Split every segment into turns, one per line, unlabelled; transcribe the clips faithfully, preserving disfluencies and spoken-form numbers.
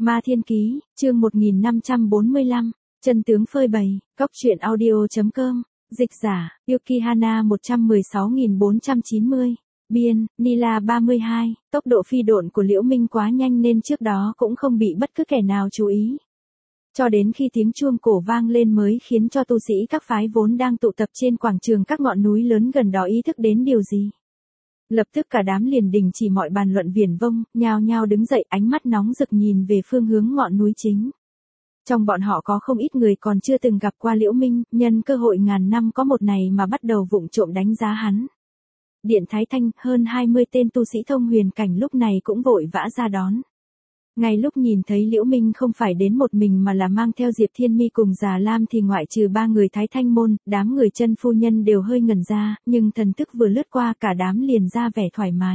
Ma Thiên Ký, chương một nghìn năm trăm bốn mươi lăm, chân tướng phơi bày, cóc truyện audio chấm com, dịch giả, Yukihana một trăm mười sáu nghìn bốn trăm chín mươi, biên, Nila ba mươi hai, tốc độ phi độn của Liễu Minh quá nhanh nên trước đó cũng không bị bất cứ kẻ nào chú ý. Cho đến khi tiếng chuông cổ vang lên mới khiến cho tu sĩ các phái vốn đang tụ tập trên quảng trường các ngọn núi lớn gần đó ý thức đến điều gì. Lập tức cả đám liền đình chỉ mọi bàn luận viển vông, nhao nhao đứng dậy, ánh mắt nóng rực nhìn về phương hướng ngọn núi chính. Trong bọn họ có không ít người còn chưa từng gặp qua Liễu Minh, nhân cơ hội ngàn năm có một này mà bắt đầu vụng trộm đánh giá hắn. Điện Thái Thanh, hơn hai mươi tên tu sĩ thông huyền cảnh lúc này cũng vội vã ra đón. Ngay lúc nhìn thấy Liễu Minh không phải đến một mình mà là mang theo Diệp Thiên Mi cùng Già Lam thì ngoại trừ ba người Thái Thanh môn, đám người chân phu nhân đều hơi ngẩn ra, nhưng thần thức vừa lướt qua cả đám liền ra vẻ thoải mái.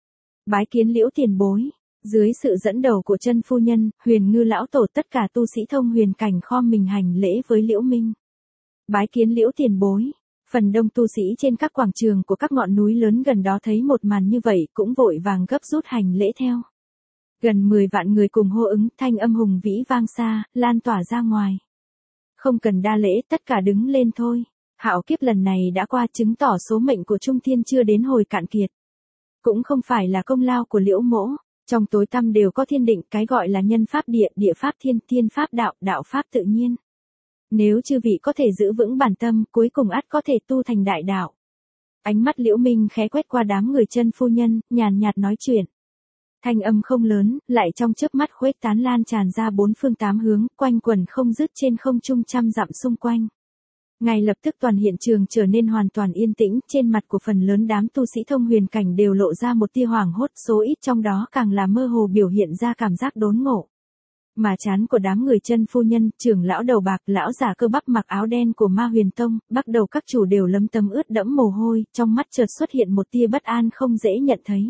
Bái kiến Liễu tiền bối. Dưới sự dẫn đầu của chân phu nhân, Huyền Ngư lão tổ, tất cả tu sĩ thông huyền cảnh khom mình hành lễ với Liễu Minh. Bái kiến Liễu tiền bối. Phần đông tu sĩ trên các quảng trường của các ngọn núi lớn gần đó thấy một màn như vậy cũng vội vàng gấp rút hành lễ theo. Gần mười vạn người cùng hô ứng, thanh âm hùng vĩ vang xa, lan tỏa ra ngoài. Không cần đa lễ, tất cả đứng lên thôi. Hạo kiếp lần này đã qua, chứng tỏ số mệnh của Trung Thiên chưa đến hồi cạn kiệt. Cũng không phải là công lao của Liễu mỗ. Trong tối tăm đều có thiên định, cái gọi là nhân pháp địa, địa pháp thiên, thiên pháp đạo, đạo pháp tự nhiên. Nếu chư vị có thể giữ vững bản tâm, cuối cùng ắt có thể tu thành đại đạo. Ánh mắt Liễu Minh khẽ quét qua đám người chân phu nhân, nhàn nhạt nói chuyện. Thanh âm không lớn, lại trong chớp mắt khuếch tán lan tràn ra bốn phương tám hướng, quanh quẩn không dứt trên không trung trăm dặm xung quanh. Ngay lập tức toàn hiện trường trở nên hoàn toàn yên tĩnh, trên mặt của phần lớn đám tu sĩ thông huyền cảnh đều lộ ra một tia hoảng hốt, số ít trong đó càng là mơ hồ biểu hiện ra cảm giác đốn ngộ. Mà trán của đám người chân phu nhân, trưởng lão đầu bạc, lão giả cơ bắp mặc áo đen của Ma Huyền Tông, bắt đầu các chủ đều lấm tấm ướt đẫm mồ hôi, trong mắt chợt xuất hiện một tia bất an không dễ nhận thấy.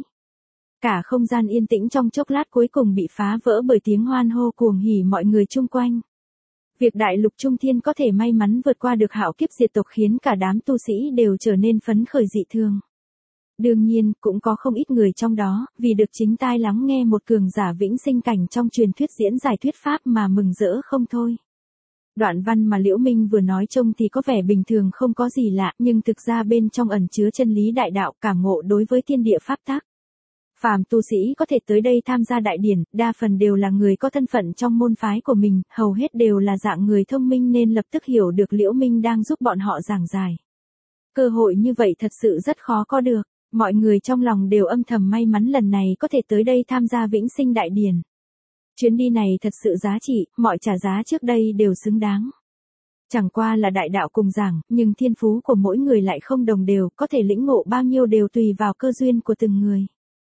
Cả không gian yên tĩnh trong chốc lát cuối cùng bị phá vỡ bởi tiếng hoan hô cuồng hỉ mọi người chung quanh. Việc đại lục Trung Thiên có thể may mắn vượt qua được hạo kiếp diệt tộc khiến cả đám tu sĩ đều trở nên phấn khởi dị thường. Đương nhiên, cũng có không ít người trong đó, vì được chính tai lắng nghe một cường giả vĩnh sinh cảnh trong truyền thuyết diễn giải thuyết pháp mà mừng rỡ không thôi. Đoạn văn mà Liễu Minh vừa nói trông thì có vẻ bình thường không có gì lạ, nhưng thực ra bên trong ẩn chứa chân lý đại đạo, cảm ngộ đối với thiên địa pháp tắc. Phàm tu sĩ có thể tới đây tham gia đại điển, đa phần đều là người có thân phận trong môn phái của mình, hầu hết đều là dạng người thông minh nên lập tức hiểu được Liễu Minh đang giúp bọn họ giảng giải. Cơ hội như vậy thật sự rất khó có được, mọi người trong lòng đều âm thầm may mắn lần này có thể tới đây tham gia vĩnh sinh đại điển. Chuyến đi này thật sự giá trị, mọi trả giá trước đây đều xứng đáng. Chẳng qua là đại đạo cùng giảng, nhưng thiên phú của mỗi người lại không đồng đều, có thể lĩnh ngộ bao nhiêu đều tùy vào cơ duyên của từng người.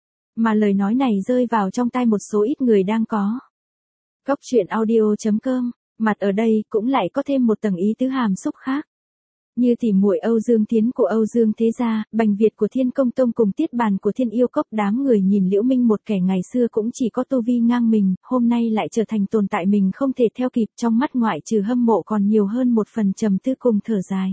Mà lời nói này rơi vào trong tai một số ít người đang có. Cóc truyện audio chấm com, mặt ở đây cũng lại có thêm một tầng ý tứ hàm xúc khác. Như tỉ muội Âu Dương Thiến của Âu Dương Thế Gia, Bành Việt của Thiên Công Tông cùng Tiết Bàn của Thiên Yêu Cốc, đám người nhìn Liễu Minh một kẻ ngày xưa cũng chỉ có tu vi ngang mình, hôm nay lại trở thành tồn tại mình không thể theo kịp, trong mắt ngoại trừ hâm mộ còn nhiều hơn một phần trầm tư cùng thở dài.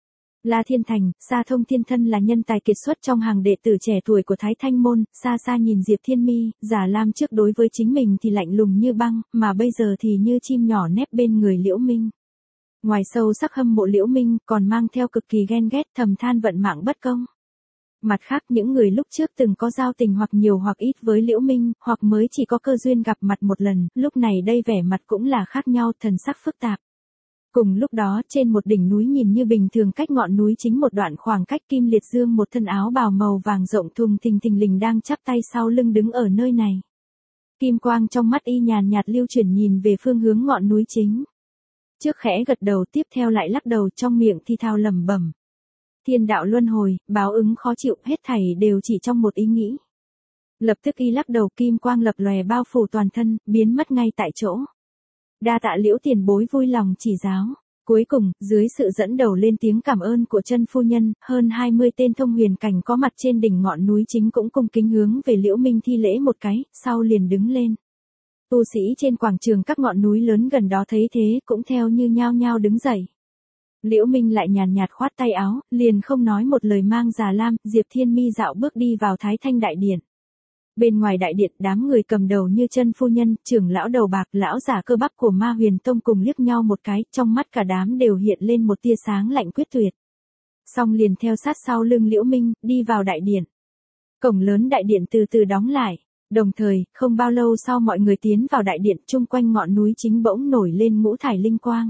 La Thiên Thành, Sa Thông Thiên Thân là nhân tài kiệt xuất trong hàng đệ tử trẻ tuổi của Thái Thanh môn, xa xa nhìn Diệp Thiên Mi, Già Lam trước đối với chính mình thì lạnh lùng như băng, mà bây giờ thì như chim nhỏ nép bên người Liễu Minh. Ngoài sâu sắc hâm mộ Liễu Minh, còn mang theo cực kỳ ghen ghét, thầm than vận mạng bất công. Mặt khác, những người lúc trước từng có giao tình hoặc nhiều hoặc ít với Liễu Minh, hoặc mới chỉ có cơ duyên gặp mặt một lần, lúc này đây vẻ mặt cũng là khác nhau, thần sắc phức tạp. Cùng lúc đó, trên một đỉnh núi nhìn như bình thường cách ngọn núi chính một đoạn khoảng cách, Kim Liệt Dương một thân áo bào màu vàng rộng thùng thình thình lình đang chắp tay sau lưng đứng ở nơi này. Kim quang trong mắt y nhàn nhạt lưu chuyển nhìn về phương hướng ngọn núi chính. Trước khẽ gật đầu, tiếp theo lại lắc đầu, trong miệng thi thao lẩm bẩm. Thiên đạo luân hồi, báo ứng khó chịu, hết thảy đều chỉ trong một ý nghĩ. Lập tức y lắc đầu, kim quang lập lòe bao phủ toàn thân, biến mất ngay tại chỗ. Đa tạ Liễu tiền bối vui lòng chỉ giáo. Cuối cùng, dưới sự dẫn đầu lên tiếng cảm ơn của chân phu nhân, hơn hai mươi tên thông huyền cảnh có mặt trên đỉnh ngọn núi chính cũng cung kính hướng về Liễu Minh thi lễ một cái, sau liền đứng lên. Tu sĩ trên quảng trường các ngọn núi lớn gần đó thấy thế cũng theo như nhao nhao đứng dậy. Liễu Minh lại nhàn nhạt khoát tay áo, liền không nói một lời mang Già Lam, Diệp Thiên Mi dạo bước đi vào Thái Thanh đại điện. Bên ngoài đại điện, đám người cầm đầu như Chân phu nhân, trưởng lão đầu bạc, lão giả cơ bắp của Ma Huyền Tông cùng liếc nhau một cái, trong mắt cả đám đều hiện lên một tia sáng lạnh quyết tuyệt. Xong liền theo sát sau lưng Liễu Minh, đi vào đại điện. Cổng lớn đại điện từ từ đóng lại. Đồng thời, không bao lâu sau mọi người tiến vào đại điện, chung quanh ngọn núi chính bỗng nổi lên ngũ thải linh quang.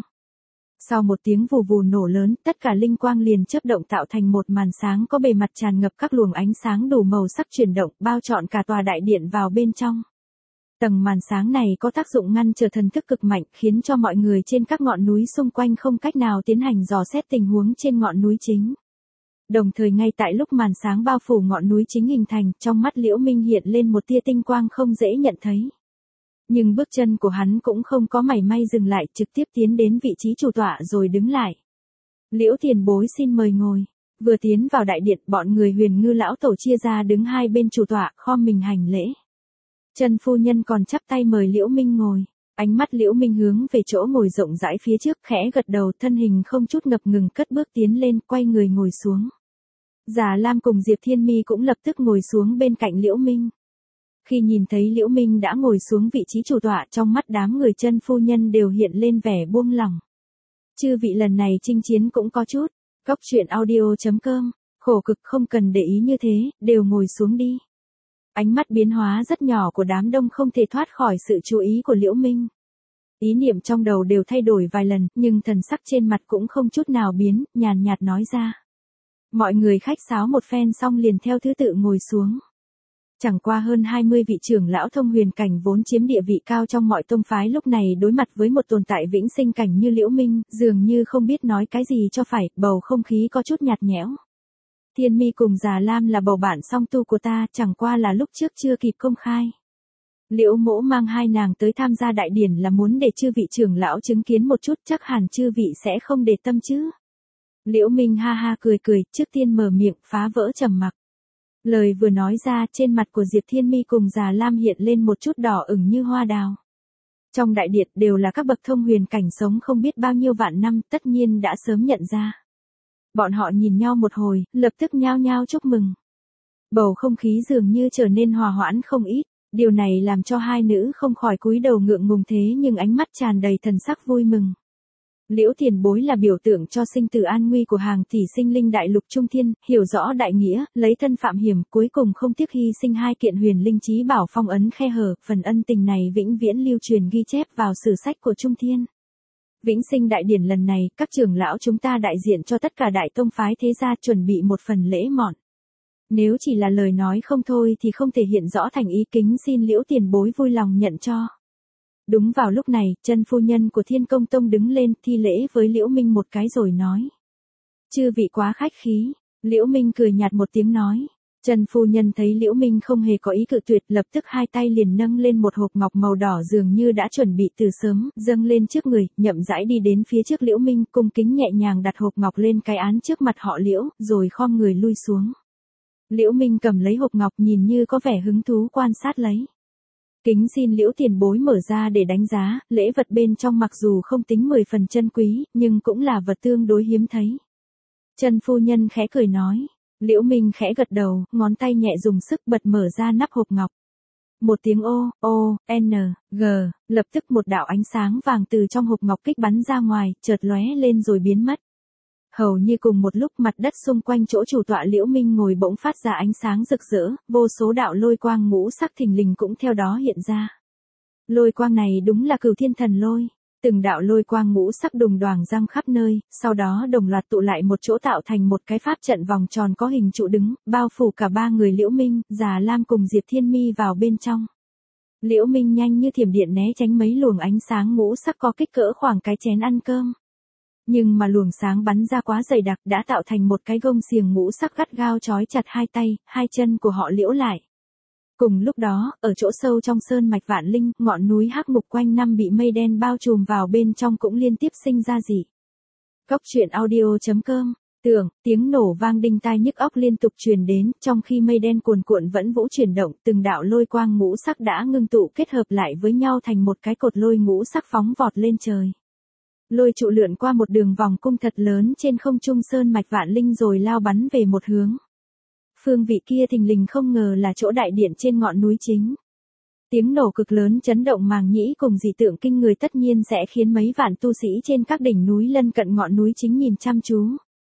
Sau một tiếng vù vù nổ lớn, tất cả linh quang liền chớp động tạo thành một màn sáng có bề mặt tràn ngập các luồng ánh sáng đủ màu sắc chuyển động, bao trọn cả tòa đại điện vào bên trong. Tầng màn sáng này có tác dụng ngăn trở thần thức cực mạnh, khiến cho mọi người trên các ngọn núi xung quanh không cách nào tiến hành dò xét tình huống trên ngọn núi chính. Đồng thời ngay tại lúc màn sáng bao phủ ngọn núi chính hình thành, trong mắt Liễu Minh hiện lên một tia tinh quang không dễ nhận thấy. Nhưng bước chân của hắn cũng không có mảy may dừng lại, trực tiếp tiến đến vị trí chủ tọa rồi đứng lại. Liễu tiền bối xin mời ngồi. Vừa tiến vào đại điện, bọn người Huyền Ngư lão tổ chia ra đứng hai bên chủ tọa, khom mình hành lễ. Chân phu nhân còn chắp tay mời Liễu Minh ngồi. Ánh mắt Liễu Minh hướng về chỗ ngồi rộng rãi phía trước, khẽ gật đầu, thân hình không chút ngập ngừng cất bước tiến lên, quay người ngồi xuống. Già Lam cùng Diệp Thiên Mi cũng lập tức ngồi xuống bên cạnh Liễu Minh. Khi nhìn thấy Liễu Minh đã ngồi xuống vị trí chủ tọa, trong mắt đám người Chân phu nhân đều hiện lên vẻ buông lỏng. Chư vị lần này chinh chiến cũng có chút. Cóc truyện audio chấm com, khổ cực không cần để ý như thế, đều ngồi xuống đi. Ánh mắt biến hóa rất nhỏ của đám đông không thể thoát khỏi sự chú ý của Liễu Minh. Ý niệm trong đầu đều thay đổi vài lần, nhưng thần sắc trên mặt cũng không chút nào biến, nhàn nhạt nói ra. Mọi người khách sáo một phen xong liền theo thứ tự ngồi xuống. Chẳng qua hơn hai mươi vị trưởng lão thông huyền cảnh vốn chiếm địa vị cao trong mọi tông phái lúc này đối mặt với một tồn tại vĩnh sinh cảnh như Liễu Minh, dường như không biết nói cái gì cho phải, bầu không khí có chút nhạt nhẽo. Thiên Mi cùng Già Lam là bầu bạn song tu của ta, chẳng qua là lúc trước chưa kịp công khai. Liễu Mỗ mang hai nàng tới tham gia đại điển là muốn để chư vị trưởng lão chứng kiến một chút, chắc hẳn chư vị sẽ không để tâm chứ. Liễu Minh ha ha cười cười, trước tiên mở miệng, phá vỡ trầm mặc. Lời vừa nói ra, trên mặt của Diệp Thiên Mi cùng Già Lam hiện lên một chút đỏ ửng như hoa đào. Trong đại điện đều là các bậc thông huyền cảnh sống không biết bao nhiêu vạn năm, tất nhiên đã sớm nhận ra. Bọn họ nhìn nhau một hồi, lập tức nhao nhao chúc mừng. Bầu không khí dường như trở nên hòa hoãn không ít, điều này làm cho hai nữ không khỏi cúi đầu ngượng ngùng thế nhưng ánh mắt tràn đầy thần sắc vui mừng. Liễu tiền bối là biểu tượng cho sinh tử an nguy của hàng tỷ sinh linh đại lục trung thiên, hiểu rõ đại nghĩa, lấy thân phạm hiểm, cuối cùng không tiếc hy sinh hai kiện huyền linh chí bảo phong ấn khe hở, phần ân tình này vĩnh viễn lưu truyền ghi chép vào sử sách của trung thiên. Vĩnh sinh đại điển lần này, các trưởng lão chúng ta đại diện cho tất cả đại tông phái thế gia chuẩn bị một phần lễ mọn. Nếu chỉ là lời nói không thôi thì không thể hiện rõ thành ý, kính xin Liễu tiền bối vui lòng nhận cho. Đúng vào lúc này, Chân phu nhân của Thiên Công Tông đứng lên thi lễ với Liễu Minh một cái rồi nói. Chư vị quá khách khí. Liễu Minh cười nhạt một tiếng nói. Chân phu nhân thấy Liễu Minh không hề có ý cự tuyệt, lập tức hai tay liền nâng lên một hộp ngọc màu đỏ dường như đã chuẩn bị từ sớm, dâng lên trước người, chậm rãi đi đến phía trước Liễu Minh, cung kính nhẹ nhàng đặt hộp ngọc lên cái án trước mặt họ Liễu, rồi khom người lui xuống. Liễu Minh cầm lấy hộp ngọc nhìn như có vẻ hứng thú quan sát lấy. Kính xin Liễu tiền bối mở ra để đánh giá, lễ vật bên trong mặc dù không tính mười phần chân quý, nhưng cũng là vật tương đối hiếm thấy. Chân phu nhân khẽ cười nói. Liễu Minh khẽ gật đầu, ngón tay nhẹ dùng sức bật mở ra nắp hộp ngọc. Một tiếng O, O, N, G, lập tức một đạo ánh sáng vàng từ trong hộp ngọc kích bắn ra ngoài, chợt lóe lên rồi biến mất. Hầu như cùng một lúc mặt đất xung quanh chỗ chủ tọa Liễu Minh ngồi bỗng phát ra ánh sáng rực rỡ, vô số đạo lôi quang ngũ sắc thình lình cũng theo đó hiện ra. Lôi quang này đúng là Cửu Thiên Thần Lôi. Từng đạo lôi quang ngũ sắc đùng đoàng răng khắp nơi, sau đó đồng loạt tụ lại một chỗ tạo thành một cái pháp trận vòng tròn có hình trụ đứng, bao phủ cả ba người Liễu Minh, Già Lam cùng Diệp Thiên Mi vào bên trong. Liễu Minh nhanh như thiểm điện né tránh mấy luồng ánh sáng ngũ sắc có kích cỡ khoảng cái chén ăn cơm. Nhưng mà luồng sáng bắn ra quá dày đặc đã tạo thành một cái gông xiềng ngũ sắc gắt gao trói chặt hai tay, hai chân của họ Liễu lại. Cùng lúc đó, ở chỗ sâu trong sơn mạch Vạn Linh, ngọn núi hắc ngục quanh năm bị mây đen bao trùm vào bên trong cũng liên tiếp sinh ra dị. Cóc truyện audio chấm com, tưởng, tiếng nổ vang đinh tai nhức óc liên tục truyền đến, trong khi mây đen cuồn cuộn vẫn vũ chuyển động, từng đạo lôi quang ngũ sắc đã ngưng tụ kết hợp lại với nhau thành một cái cột lôi ngũ sắc phóng vọt lên trời. Lôi trụ lượn qua một đường vòng cung thật lớn trên không trung sơn mạch Vạn Linh rồi lao bắn về một hướng. Phương vị kia thình lình không ngờ là chỗ đại điện trên ngọn núi chính. Tiếng nổ cực lớn chấn động màng nhĩ cùng dị tượng kinh người tất nhiên sẽ khiến mấy vạn tu sĩ trên các đỉnh núi lân cận ngọn núi chính nhìn chăm chú.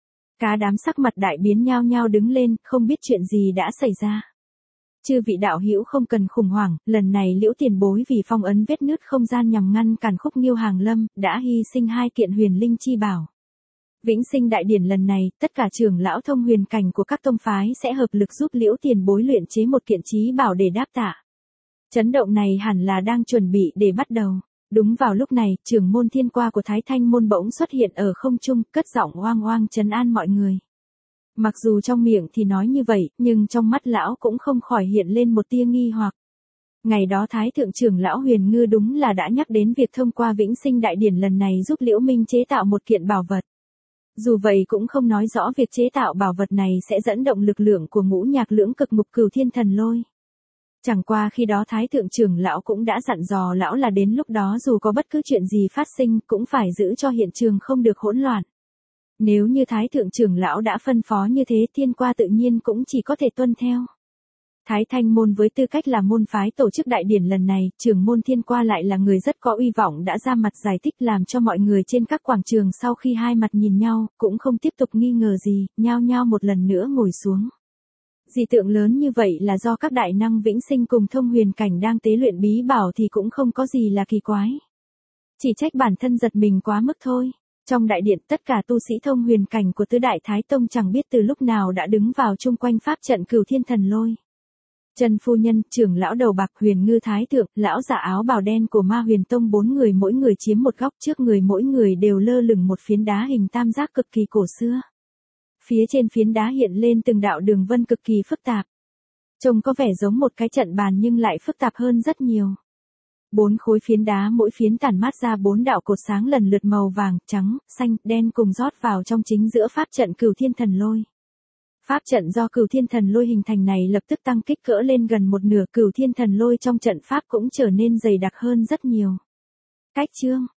Cả đám sắc mặt đại biến nhao nhao đứng lên, không biết chuyện gì đã xảy ra. Chư vị đạo hữu không cần khủng hoảng, lần này Liễu tiền bối vì phong ấn vết nứt không gian nhằm ngăn cản Khúc Nghiêu hàng lâm, đã hy sinh hai kiện huyền linh chi bảo. Vĩnh sinh đại điển lần này, tất cả trưởng lão thông huyền cảnh của các tông phái sẽ hợp lực giúp Liễu tiền bối luyện chế một kiện chí bảo để đáp tạ. Chấn động này hẳn là đang chuẩn bị để bắt đầu. Đúng vào lúc này, trưởng môn thiên qua của Thái Thanh môn bỗng xuất hiện ở không trung, cất giọng oang oang trấn an mọi người. Mặc dù trong miệng thì nói như vậy, nhưng trong mắt lão cũng không khỏi hiện lên một tia nghi hoặc. Ngày đó Thái thượng trưởng lão Huyền Ngư đúng là đã nhắc đến việc thông qua vĩnh sinh đại điển lần này giúp Liễu Minh chế tạo một kiện bảo vật. Dù vậy cũng không nói rõ việc chế tạo bảo vật này sẽ dẫn động lực lượng của ngũ nhạc lưỡng cực ngục cửu thiên thần lôi. Chẳng qua khi đó Thái thượng trưởng lão cũng đã dặn dò lão là đến lúc đó dù có bất cứ chuyện gì phát sinh cũng phải giữ cho hiện trường không được hỗn loạn. Nếu như Thái thượng trưởng lão đã phân phó như thế, Thiên qua tự nhiên cũng chỉ có thể tuân theo. Thái Thanh môn với tư cách là môn phái tổ chức đại điển lần này, trưởng môn Thiên qua lại là người rất có uy vọng đã ra mặt giải thích làm cho mọi người trên các quảng trường sau khi hai mặt nhìn nhau, cũng không tiếp tục nghi ngờ gì, nhao nhao một lần nữa ngồi xuống. Dị tượng lớn như vậy là do các đại năng vĩnh sinh cùng thông huyền cảnh đang tế luyện bí bảo thì cũng không có gì là kỳ quái. Chỉ trách bản thân giật mình quá mức thôi. Trong đại điện tất cả tu sĩ thông huyền cảnh của tứ đại Thái Tông chẳng biết từ lúc nào đã đứng vào chung quanh pháp trận cửu thiên thần lôi. Trần phu nhân, trưởng lão đầu bạc Huyền Ngư Thái thượng, lão giả áo bào đen của Ma Huyền Tông bốn người mỗi người chiếm một góc, trước người mỗi người đều lơ lửng một phiến đá hình tam giác cực kỳ cổ xưa. Phía trên phiến đá hiện lên từng đạo đường vân cực kỳ phức tạp. Trông có vẻ giống một cái trận bàn nhưng lại phức tạp hơn rất nhiều. Bốn khối phiến đá mỗi phiến tản mát ra bốn đạo cột sáng lần lượt màu vàng, trắng, xanh, đen cùng rót vào trong chính giữa pháp trận cửu thiên thần lôi. Pháp trận do cửu thiên thần lôi hình thành này lập tức tăng kích cỡ lên gần một nửa, cửu thiên thần lôi trong trận pháp cũng trở nên dày đặc hơn rất nhiều. Cách chương